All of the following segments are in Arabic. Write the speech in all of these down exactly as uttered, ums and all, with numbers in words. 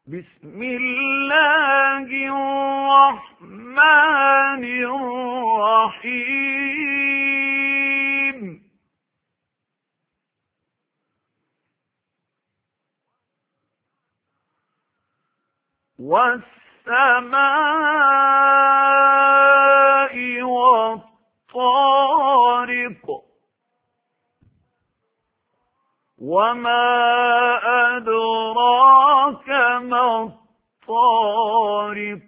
بسم الله الرحمن الرحيم والسماء والطارق وما أدراك ما الطارق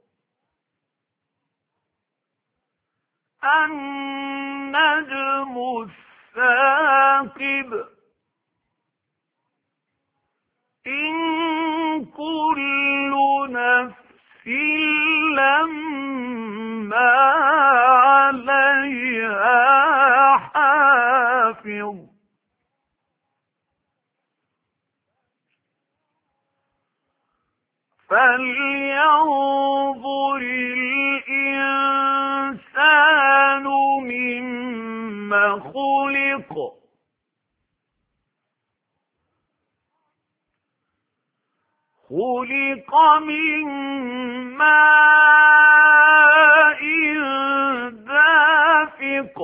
النجم الثاقب إن كل نفس لما عليها حافظ فلينظر الإنسان مما خلق خلق من ماء دافق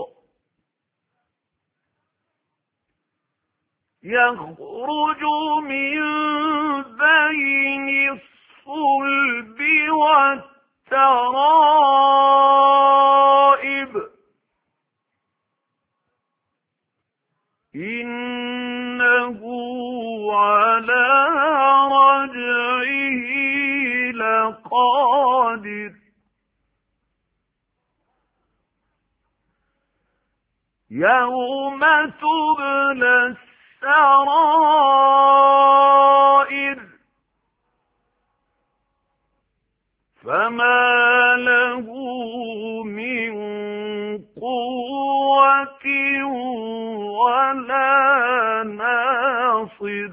يخرج من بين الصلب والترائب إنه على رجعه لقادر يوم تبلى السرائر فما له من قوة ولا ناصر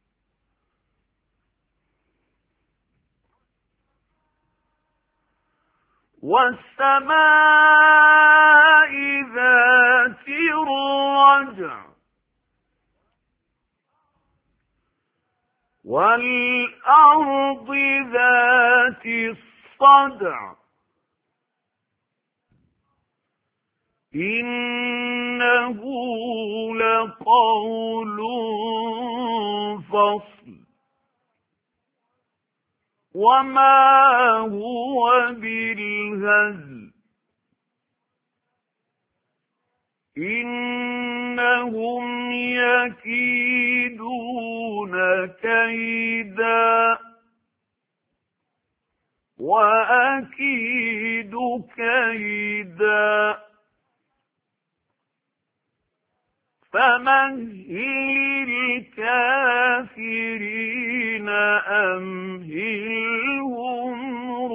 والسماء ذات الرجع والأرض ذات الصدع إنه لقول فصل وما هو بالهزل إنهم يكيدون كيدا وأكيد كيدا فمهل الكافرين أمهلهم